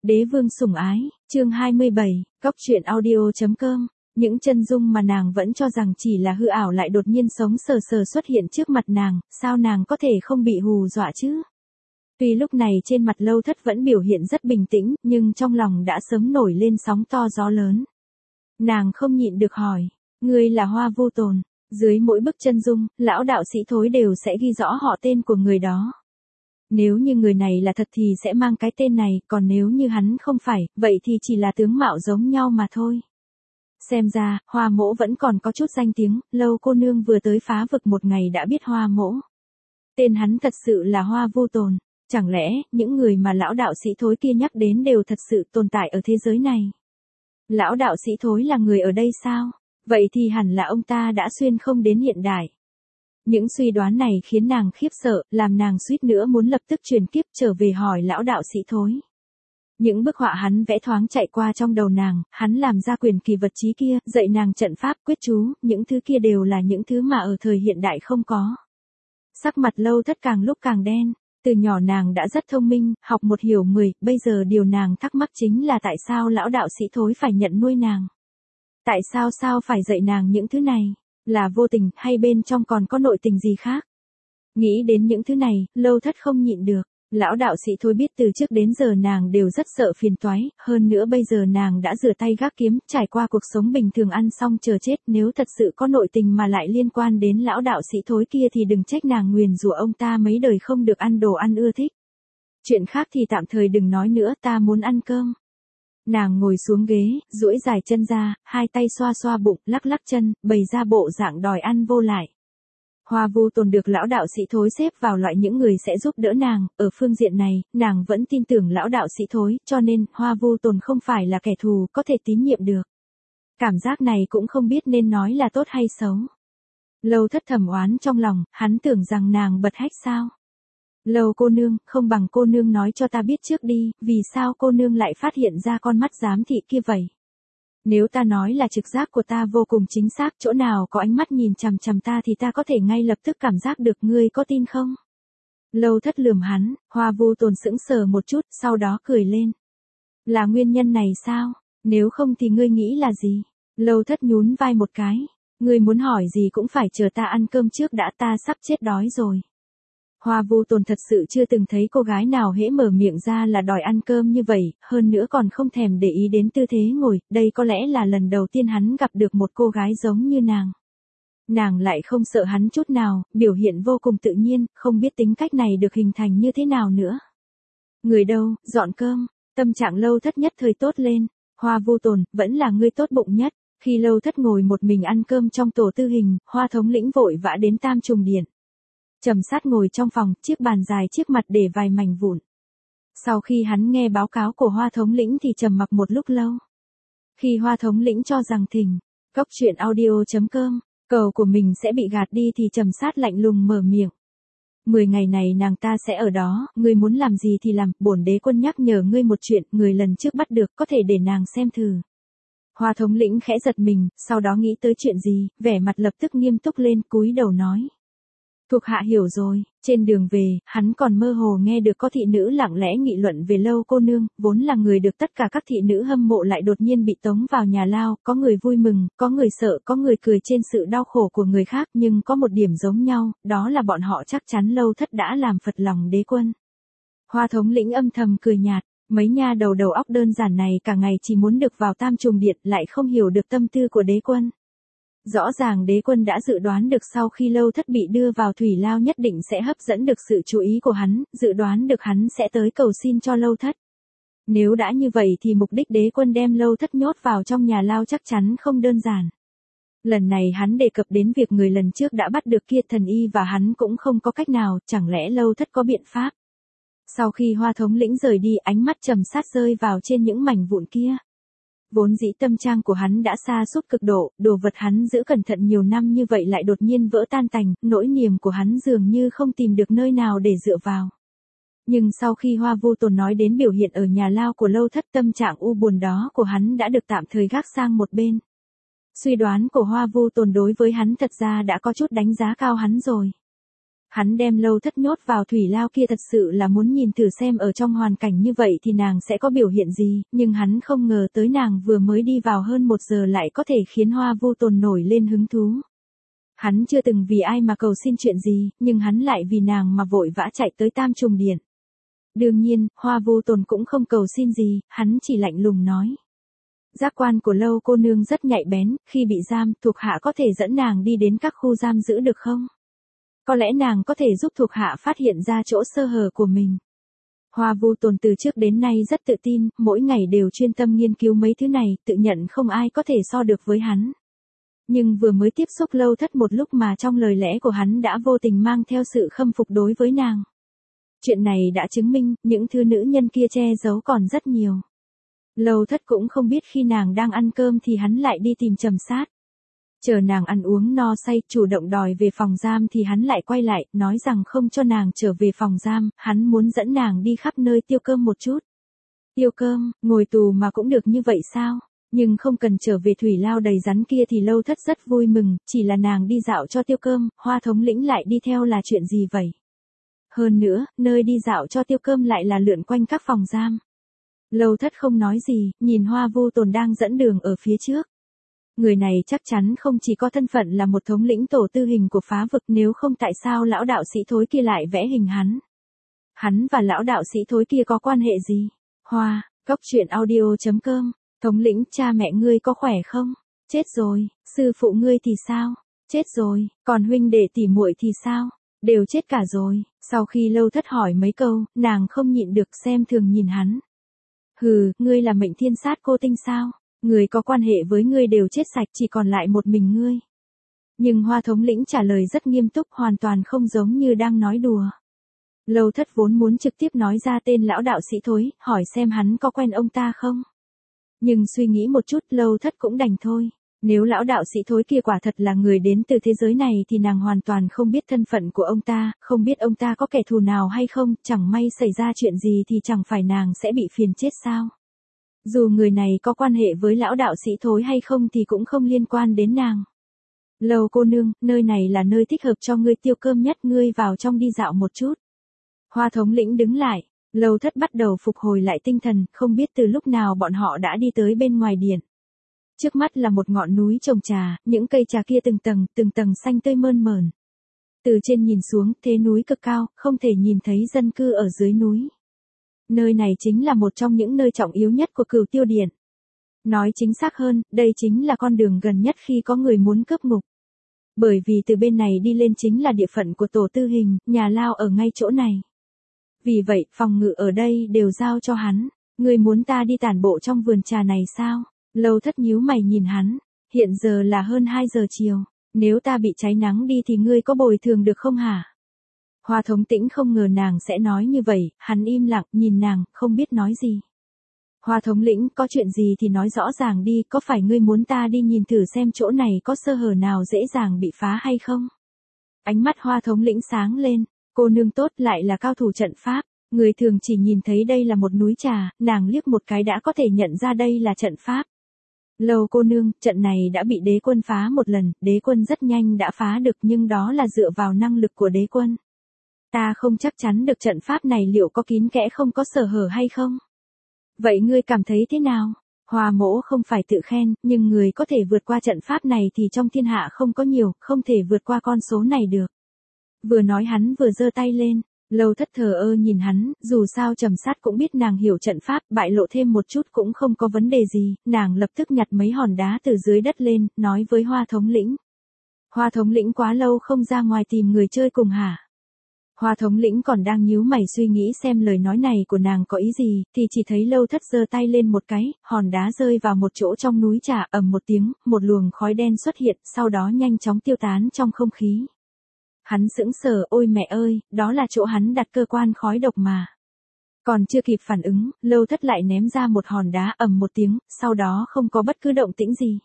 Đế vương sủng ái, chương 27, Cóc truyện audio.com. Những chân dung mà nàng vẫn cho rằng chỉ là hư ảo lại đột nhiên sống sờ sờ xuất hiện trước mặt nàng, sao nàng có thể không bị hù dọa chứ? Tuy lúc này trên mặt Lâu Thất vẫn biểu hiện rất bình tĩnh, nhưng trong lòng đã sớm nổi lên sóng to gió lớn. Nàng không nhịn được hỏi, ngươi là Hoa Vô Tồn? Dưới mỗi bức chân dung, lão đạo sĩ Thối đều sẽ ghi rõ họ tên của người đó. Nếu như người này là thật thì sẽ mang cái tên này, còn nếu như hắn không phải, vậy thì chỉ là tướng mạo giống nhau mà thôi. Xem ra, Hoa Mỗ vẫn còn có chút danh tiếng, Lâu cô nương vừa tới phá vực một ngày đã biết Hoa Mỗ. Tên hắn thật sự là Hoa Vô Tồn, chẳng lẽ, những người mà lão đạo sĩ Thối kia nhắc đến đều thật sự tồn tại ở thế giới này? Lão đạo sĩ Thối là người ở đây sao? Vậy thì hẳn là ông ta đã xuyên không đến hiện đại. Những suy đoán này khiến nàng khiếp sợ, làm nàng suýt nữa muốn lập tức truyền kiếp trở về hỏi lão đạo sĩ Thối. Những bức họa hắn vẽ thoáng chạy qua trong đầu nàng, hắn làm ra quyền kỳ vật chí kia, dạy nàng trận pháp quyết chú, những thứ kia đều là những thứ mà ở thời hiện đại không có. Sắc mặt Lâu Thất càng lúc càng đen, từ nhỏ nàng đã rất thông minh, học một hiểu 10, bây giờ điều nàng thắc mắc chính là tại sao lão đạo sĩ Thối phải nhận nuôi nàng. Tại sao phải dạy nàng những thứ này? Là vô tình hay bên trong còn có nội tình gì khác? Nghĩ đến những thứ này, Lâu Thất không nhịn được. Lão đạo sĩ Thối biết từ trước đến giờ nàng đều rất sợ phiền toái, hơn nữa bây giờ nàng đã rửa tay gác kiếm, trải qua cuộc sống bình thường ăn xong chờ chết, nếu thật sự có nội tình mà lại liên quan đến lão đạo sĩ Thối kia thì đừng trách nàng nguyền rủa ông ta mấy đời không được ăn đồ ăn ưa thích. Chuyện khác thì tạm thời đừng nói nữa, ta muốn ăn cơm. Nàng ngồi xuống ghế, duỗi dài chân ra, hai tay xoa xoa bụng, lắc lắc chân, bày ra bộ dạng đòi ăn vô lại. Hoa Vô Tồn được lão đạo sĩ Thối xếp vào loại những người sẽ giúp đỡ nàng, ở phương diện này, nàng vẫn tin tưởng lão đạo sĩ Thối, cho nên, Hoa Vô Tồn không phải là kẻ thù, có thể tín nhiệm được. Cảm giác này cũng không biết nên nói là tốt hay xấu. Lâu Thất thầm oán trong lòng, hắn tưởng rằng nàng bật hách sao. Lâu cô nương, không bằng cô nương nói cho ta biết trước đi, vì sao cô nương lại phát hiện ra con mắt giám thị kia vậy? Nếu ta nói là trực giác của ta vô cùng chính xác, chỗ nào có ánh mắt nhìn chằm chằm ta thì ta có thể ngay lập tức cảm giác được, ngươi có tin không? Lâu Thất lườm hắn, Hoa Vô Tồn sững sờ một chút, sau đó cười lên. Là nguyên nhân này sao? Nếu không thì ngươi nghĩ là gì? Lâu Thất nhún vai một cái. Ngươi muốn hỏi gì cũng phải chờ ta ăn cơm trước đã, ta sắp chết đói rồi. Hoa Vô Tồn thật sự chưa từng thấy cô gái nào hễ mở miệng ra là đòi ăn cơm như vậy, hơn nữa còn không thèm để ý đến tư thế ngồi, đây có lẽ là lần đầu tiên hắn gặp được một cô gái giống như nàng. Nàng lại không sợ hắn chút nào, biểu hiện vô cùng tự nhiên, không biết tính cách này được hình thành như thế nào nữa. Người đâu, dọn cơm, tâm trạng Lâu Thất nhất thời tốt lên, Hoa Vô Tồn, vẫn là ngươi tốt bụng nhất. Khi Lâu Thất ngồi một mình ăn cơm trong tổ tư hình, Hoa thống lĩnh vội vã đến Tam Trùng Điện. Trầm Sát ngồi trong phòng, chiếc bàn dài trước mặt để vài mảnh vụn. Sau khi hắn nghe báo cáo của Hoa thống lĩnh thì trầm mặc một lúc lâu. Khi Hoa thống lĩnh cho rằng thỉnh, Cóc truyện audio.com, cầu của mình sẽ bị gạt đi thì Trầm Sát lạnh lùng mở miệng. 10 ngày này nàng ta sẽ ở đó, ngươi muốn làm gì thì làm, bổn đế quân nhắc nhở ngươi một chuyện, người lần trước bắt được có thể để nàng xem thử. Hoa thống lĩnh khẽ giật mình, sau đó nghĩ tới chuyện gì, vẻ mặt lập tức nghiêm túc lên, cúi đầu nói. Thuộc hạ hiểu rồi. Trên đường về, hắn còn mơ hồ nghe được có thị nữ lặng lẽ nghị luận về Lâu cô nương, vốn là người được tất cả các thị nữ hâm mộ lại đột nhiên bị tống vào nhà lao, có người vui mừng, có người sợ, có người cười trên sự đau khổ của người khác, nhưng có một điểm giống nhau, đó là bọn họ chắc chắn Lâu Thất đã làm phật lòng đế quân. Hoa thống lĩnh âm thầm cười nhạt, mấy nha đầu óc đơn giản này cả ngày chỉ muốn được vào Tam Trùng Điện, lại không hiểu được tâm tư của đế quân. Rõ ràng đế quân đã dự đoán được sau khi Lâu Thất bị đưa vào thủy lao nhất định sẽ hấp dẫn được sự chú ý của hắn, dự đoán được hắn sẽ tới cầu xin cho Lâu Thất. Nếu đã như vậy thì mục đích đế quân đem Lâu Thất nhốt vào trong nhà lao chắc chắn không đơn giản. Lần này hắn đề cập đến việc người lần trước đã bắt được kia thần y và hắn cũng không có cách nào, chẳng lẽ Lâu Thất có biện pháp. Sau khi Hoa thống lĩnh rời đi, ánh mắt Trầm Sát rơi vào trên những mảnh vụn kia. Vốn dĩ tâm trạng của hắn đã sa sút cực độ, đồ vật hắn giữ cẩn thận nhiều năm như vậy lại đột nhiên vỡ tan tành, nỗi niềm của hắn dường như không tìm được nơi nào để dựa vào. Nhưng sau khi Hoa Vô Tồn nói đến biểu hiện ở nhà lao của Lâu Thất, tâm trạng u buồn đó của hắn đã được tạm thời gác sang một bên. Suy đoán của Hoa Vô Tồn đối với hắn thật ra đã có chút đánh giá cao hắn rồi. Hắn đem Lâu Thất nhốt vào thủy lao kia thật sự là muốn nhìn thử xem ở trong hoàn cảnh như vậy thì nàng sẽ có biểu hiện gì, nhưng hắn không ngờ tới nàng vừa mới đi vào hơn 1 giờ lại có thể khiến Hoa Vô Tồn nổi lên hứng thú. Hắn chưa từng vì ai mà cầu xin chuyện gì, nhưng hắn lại vì nàng mà vội vã chạy tới Tam Trùng Điện. Đương nhiên, Hoa Vô Tồn cũng không cầu xin gì, hắn chỉ lạnh lùng nói. Giác quan của Lâu cô nương rất nhạy bén, khi bị giam, thuộc hạ có thể dẫn nàng đi đến các khu giam giữ được không? Có lẽ nàng có thể giúp thuộc hạ phát hiện ra chỗ sơ hở của mình. Hoa Vô Tồn từ trước đến nay rất tự tin, mỗi ngày đều chuyên tâm nghiên cứu mấy thứ này, tự nhận không ai có thể so được với hắn. Nhưng vừa mới tiếp xúc Lâu Thất một lúc mà trong lời lẽ của hắn đã vô tình mang theo sự khâm phục đối với nàng. Chuyện này đã chứng minh, những thứ nữ nhân kia che giấu còn rất nhiều. Lâu Thất cũng không biết khi nàng đang ăn cơm thì hắn lại đi tìm Trầm Sát. Chờ nàng ăn uống no say, chủ động đòi về phòng giam thì hắn lại quay lại, nói rằng không cho nàng trở về phòng giam, hắn muốn dẫn nàng đi khắp nơi tiêu cơm một chút. Tiêu cơm, ngồi tù mà cũng được như vậy sao? Nhưng không cần trở về thủy lao đầy rắn kia thì Lâu Thất rất vui mừng, chỉ là nàng đi dạo cho tiêu cơm, Hoa thống lĩnh lại đi theo là chuyện gì vậy? Hơn nữa, nơi đi dạo cho tiêu cơm lại là lượn quanh các phòng giam. Lâu Thất không nói gì, nhìn Hoa Vô Tồn đang dẫn đường ở phía trước. Người này chắc chắn không chỉ có thân phận là một thống lĩnh tổ tư hình của phá vực, nếu không tại sao lão đạo sĩ thối kia lại vẽ hình hắn. Hắn và lão đạo sĩ thối kia có quan hệ gì? Hoa, Cốc Truyện Audio.com, thống lĩnh, cha mẹ ngươi có khỏe không? Chết rồi. Sư phụ ngươi thì sao? Chết rồi. Còn huynh đệ tỷ muội thì sao? Đều chết cả rồi. Sau khi Lâu Thất hỏi mấy câu, nàng không nhịn được xem thường nhìn hắn. Hừ, ngươi là Mệnh Thiên Sát cô tinh sao? Người có quan hệ với ngươi đều chết sạch, chỉ còn lại một mình ngươi. Nhưng Hoa thống lĩnh trả lời rất nghiêm túc, hoàn toàn không giống như đang nói đùa. Lâu Thất vốn muốn trực tiếp nói ra tên lão đạo sĩ thối, hỏi xem hắn có quen ông ta không. Nhưng suy nghĩ một chút, Lâu Thất cũng đành thôi. Nếu lão đạo sĩ thối kia quả thật là người đến từ thế giới này thì nàng hoàn toàn không biết thân phận của ông ta, không biết ông ta có kẻ thù nào hay không, chẳng may xảy ra chuyện gì thì chẳng phải nàng sẽ bị phiền chết sao. Dù người này có quan hệ với lão đạo sĩ thối hay không thì cũng không liên quan đến nàng. Lâu cô nương, nơi này là nơi thích hợp cho ngươi tiêu cơm nhất, ngươi vào trong đi dạo một chút. Hoa thống lĩnh đứng lại, Lâu Thất bắt đầu phục hồi lại tinh thần, không biết từ lúc nào bọn họ đã đi tới bên ngoài điện. Trước mắt là một ngọn núi trồng trà, những cây trà kia từng tầng xanh tươi mơn mởn. Từ trên nhìn xuống, thế núi cực cao, không thể nhìn thấy dân cư ở dưới núi. Nơi này chính là một trong những nơi trọng yếu nhất của Cửu Tiêu Điện. Nói chính xác hơn, đây chính là con đường gần nhất khi có người muốn cướp ngục. Bởi vì từ bên này đi lên chính là địa phận của tổ tư hình, nhà lao ở ngay chỗ này. Vì vậy, phòng ngự ở đây đều giao cho hắn. Ngươi muốn ta đi tản bộ trong vườn trà này sao? Lâu Thất nhíu mày nhìn hắn. Hiện giờ là hơn 2 giờ chiều. Nếu ta bị cháy nắng đi thì ngươi có bồi thường được không hả? Hoa thống tĩnh không ngờ nàng sẽ nói như vậy, hắn im lặng nhìn nàng, không biết nói gì. Hoa thống lĩnh, có chuyện gì thì nói rõ ràng đi, có phải ngươi muốn ta đi nhìn thử xem chỗ này có sơ hở nào dễ dàng bị phá hay không? Ánh mắt Hoa thống lĩnh sáng lên, cô nương tốt lại là cao thủ trận pháp, người thường chỉ nhìn thấy đây là một núi trà, nàng liếc một cái đã có thể nhận ra đây là trận pháp. Lâu cô nương, trận này đã bị đế quân phá một lần, đế quân rất nhanh đã phá được nhưng đó là dựa vào năng lực của đế quân. Ta không chắc chắn được trận pháp này liệu có kín kẽ không có sơ hở hay không. Vậy ngươi cảm thấy thế nào? Hoa mỗ không phải tự khen, nhưng người có thể vượt qua trận pháp này thì trong thiên hạ không có nhiều, không thể vượt qua con số này được. Vừa nói hắn vừa giơ tay lên, Lâu Thất thờ ơ nhìn hắn, dù sao Trầm Sát cũng biết nàng hiểu trận pháp, bại lộ thêm một chút cũng không có vấn đề gì, nàng lập tức nhặt mấy hòn đá từ dưới đất lên, nói với Hoa thống lĩnh. Hoa thống lĩnh quá lâu không ra ngoài tìm người chơi cùng hả? Hoa thống lĩnh còn đang nhíu mày suy nghĩ xem lời nói này của nàng có ý gì, thì chỉ thấy Lâu Thất giơ tay lên một cái, hòn đá rơi vào một chỗ trong núi trà, ầm một tiếng, một luồng khói đen xuất hiện, sau đó nhanh chóng tiêu tán trong không khí. Hắn sững sờ, ôi mẹ ơi, đó là chỗ hắn đặt cơ quan khói độc mà. Còn chưa kịp phản ứng, Lâu Thất lại ném ra một hòn đá, ầm một tiếng, sau đó không có bất cứ động tĩnh gì.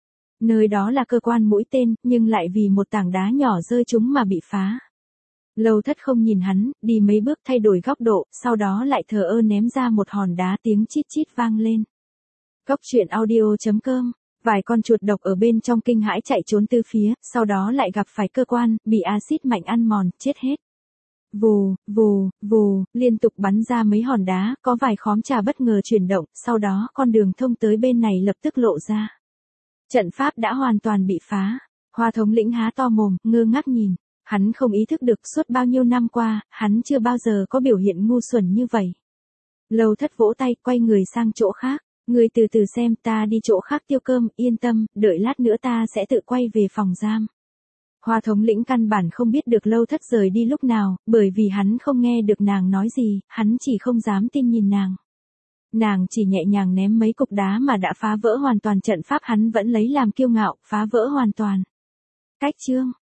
Nơi đó là cơ quan mũi tên, nhưng lại vì một tảng đá nhỏ rơi trúng mà bị phá. Lâu Thất không nhìn hắn, đi mấy bước thay đổi góc độ, sau đó lại thờ ơ ném ra một hòn đá, tiếng chít chít vang lên. Cốc Truyện Audio.com Vài con chuột độc ở bên trong kinh hãi chạy trốn tứ phía, sau đó lại gặp phải cơ quan, bị axit mạnh ăn mòn, chết hết. Vù, vù, vù, liên tục bắn ra mấy hòn đá, có vài khóm trà bất ngờ chuyển động, sau đó con đường thông tới bên này lập tức lộ ra. Trận pháp đã hoàn toàn bị phá. Hoa thống lĩnh há to mồm, ngơ ngác nhìn. Hắn không ý thức được suốt bao nhiêu năm qua, hắn chưa bao giờ có biểu hiện ngu xuẩn như vậy. Lâu Thất vỗ tay, quay người sang chỗ khác. Người từ từ xem, ta đi chỗ khác tiêu cơm, yên tâm, đợi lát nữa ta sẽ tự quay về phòng giam. Hoa thống lĩnh căn bản không biết được Lâu Thất rời đi lúc nào, bởi vì hắn không nghe được nàng nói gì, hắn chỉ không dám tin nhìn nàng. Nàng chỉ nhẹ nhàng ném mấy cục đá mà đã phá vỡ hoàn toàn trận pháp, hắn vẫn lấy làm kiêu ngạo, phá vỡ hoàn toàn. Cách chương